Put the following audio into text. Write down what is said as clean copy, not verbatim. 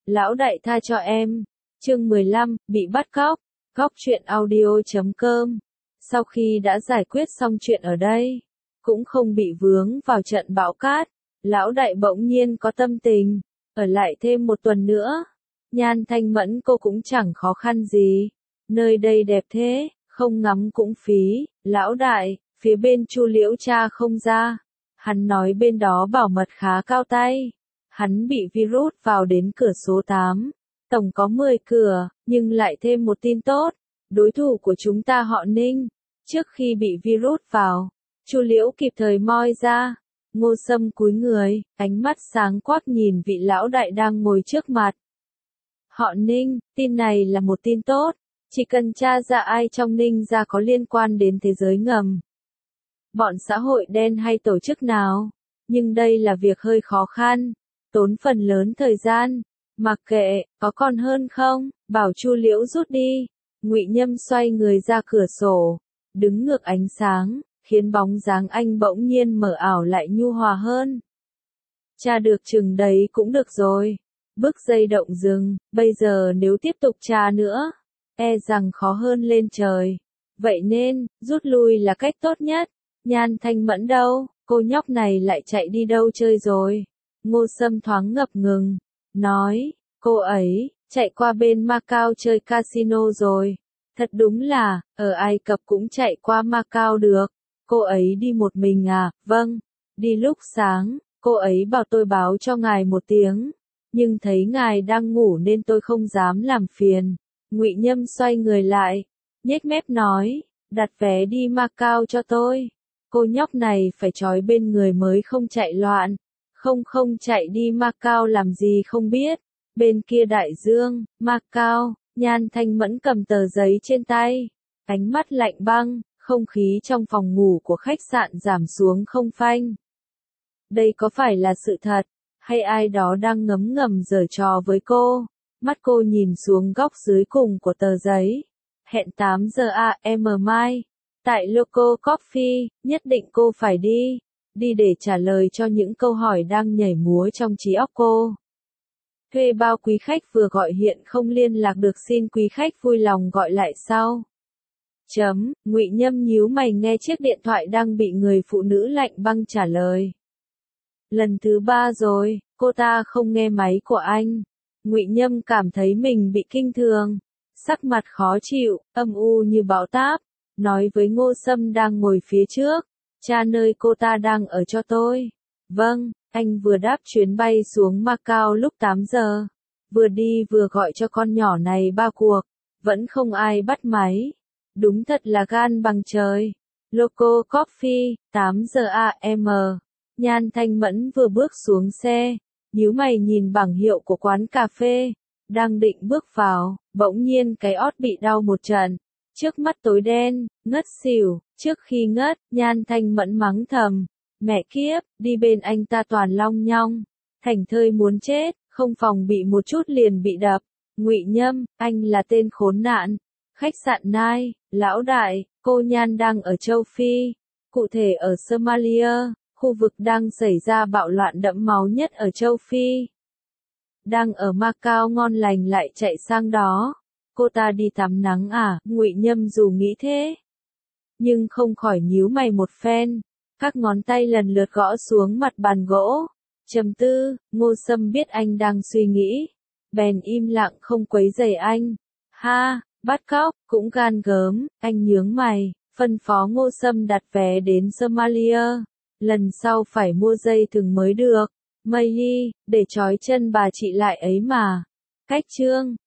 Lão đại tha cho em. Chương 15, bị bắt cóc. Góc truyện audio.com. Sau khi đã giải quyết xong chuyện ở đây, cũng không bị vướng vào trận bão cát, lão đại bỗng nhiên có tâm tình, ở lại thêm một tuần nữa. Nhan Thanh Mẫn cô cũng chẳng khó khăn gì. Nơi đây đẹp thế, không ngắm cũng phí. Lão đại, phía bên Chu Liễu cha không ra. Hắn nói bên đó bảo mật khá cao tay. Hắn bị virus vào đến cửa số 8. Tổng có 10 cửa, nhưng lại thêm một tin tốt. Đối thủ của chúng ta họ Ninh. Trước khi bị virus vào, Chu Liễu kịp thời moi ra. Ngô Sâm cúi người, ánh mắt sáng quắc nhìn vị lão đại đang ngồi trước mặt. Họ Ninh, tin này là một tin tốt. Chỉ cần tra ra ai trong Ninh gia có liên quan đến thế giới ngầm. Bọn xã hội đen hay tổ chức nào. Nhưng đây là việc hơi khó khăn. Tốn phần lớn thời gian. Mặc kệ, có còn hơn không, bảo Chu Liễu rút đi. Ngụy Nhâm xoay người ra cửa sổ. Đứng ngược ánh sáng, khiến bóng dáng anh bỗng nhiên mở ảo lại nhu hòa hơn. Tra được chừng đấy cũng được rồi. Bước dây động dừng, bây giờ nếu tiếp tục tra nữa, e rằng khó hơn lên trời. Vậy nên, rút lui là cách tốt nhất. Nhan Thanh Mẫn đâu, cô nhóc này lại chạy đi đâu chơi rồi? Ngô Sâm thoáng ngập ngừng, nói, cô ấy, chạy qua bên Macau chơi casino rồi. Thật đúng là, ở Ai Cập cũng chạy qua Macau được. Cô ấy đi một mình à? Vâng, đi lúc sáng, cô ấy bảo tôi báo cho ngài một tiếng. Nhưng thấy ngài đang ngủ nên tôi không dám làm phiền. Ngụy Nhâm xoay người lại, nhếch mép nói, đặt vé đi Macau cho tôi. Cô nhóc này phải trói bên người mới không chạy loạn. Không chạy đi Macau làm gì không biết. Bên kia đại dương, Macau, Nhan Thanh Mẫn cầm tờ giấy trên tay. Ánh mắt lạnh băng, không khí trong phòng ngủ của khách sạn giảm xuống không phanh. Đây có phải là sự thật? Hay ai đó đang ngấm ngầm giở trò với cô? Mắt cô nhìn xuống góc dưới cùng của tờ giấy. Hẹn 8 giờ AM mai. Tại Loco Coffee, nhất định cô phải đi. Đi để trả lời cho những câu hỏi đang nhảy múa trong trí óc cô. Thuê bao quý khách vừa gọi hiện không liên lạc được, xin quý khách vui lòng gọi lại sau. Ngụy Nhâm nhíu mày nghe chiếc điện thoại đang bị người phụ nữ lạnh băng trả lời. Lần thứ 3 rồi, cô ta không nghe máy của anh. Ngụy Nhâm cảm thấy mình bị kinh thường. Sắc mặt khó chịu, âm u như bão táp. Nói với Ngô Sâm đang ngồi phía trước. Tra nơi cô ta đang ở cho tôi. Vâng, anh vừa đáp chuyến bay xuống Macau lúc 8 giờ. Vừa đi vừa gọi cho con nhỏ này 3 cuộc. Vẫn không ai bắt máy. Đúng thật là gan bằng trời. Loco Coffee, 8 giờ AM. Nhan Thanh Mẫn vừa bước xuống xe, nhíu mày nhìn bảng hiệu của quán cà phê, đang định bước vào, bỗng nhiên cái ót bị đau một trận, trước mắt tối đen, ngất xỉu. Trước khi ngất, Nhan Thanh Mẫn mắng thầm, mẹ kiếp, đi bên anh ta toàn long nhong, thành thơi muốn chết, không phòng bị một chút liền bị đập. Ngụy Nhâm, anh là tên khốn nạn. Khách sạn Nai, lão đại, cô Nhan đang ở châu Phi, cụ thể ở Somalia. Khu vực đang xảy ra bạo loạn đẫm máu nhất ở châu Phi. Đang ở Macau ngon lành lại chạy sang đó. Cô ta đi tắm nắng à? Ngụy Nhâm dù nghĩ thế, nhưng không khỏi nhíu mày một phen. Các ngón tay lần lượt gõ xuống mặt bàn gỗ. Trầm tư, Ngô Sâm biết anh đang suy nghĩ. Bèn im lặng không quấy rầy anh. Ha, bắt cóc, cũng gan gớm, anh nhướng mày, phân phó Ngô Sâm đặt vé đến Somalia. Lần sau phải mua dây thừng mới được. Mây hi, để trói chân bà chị lại ấy mà. Cách chương.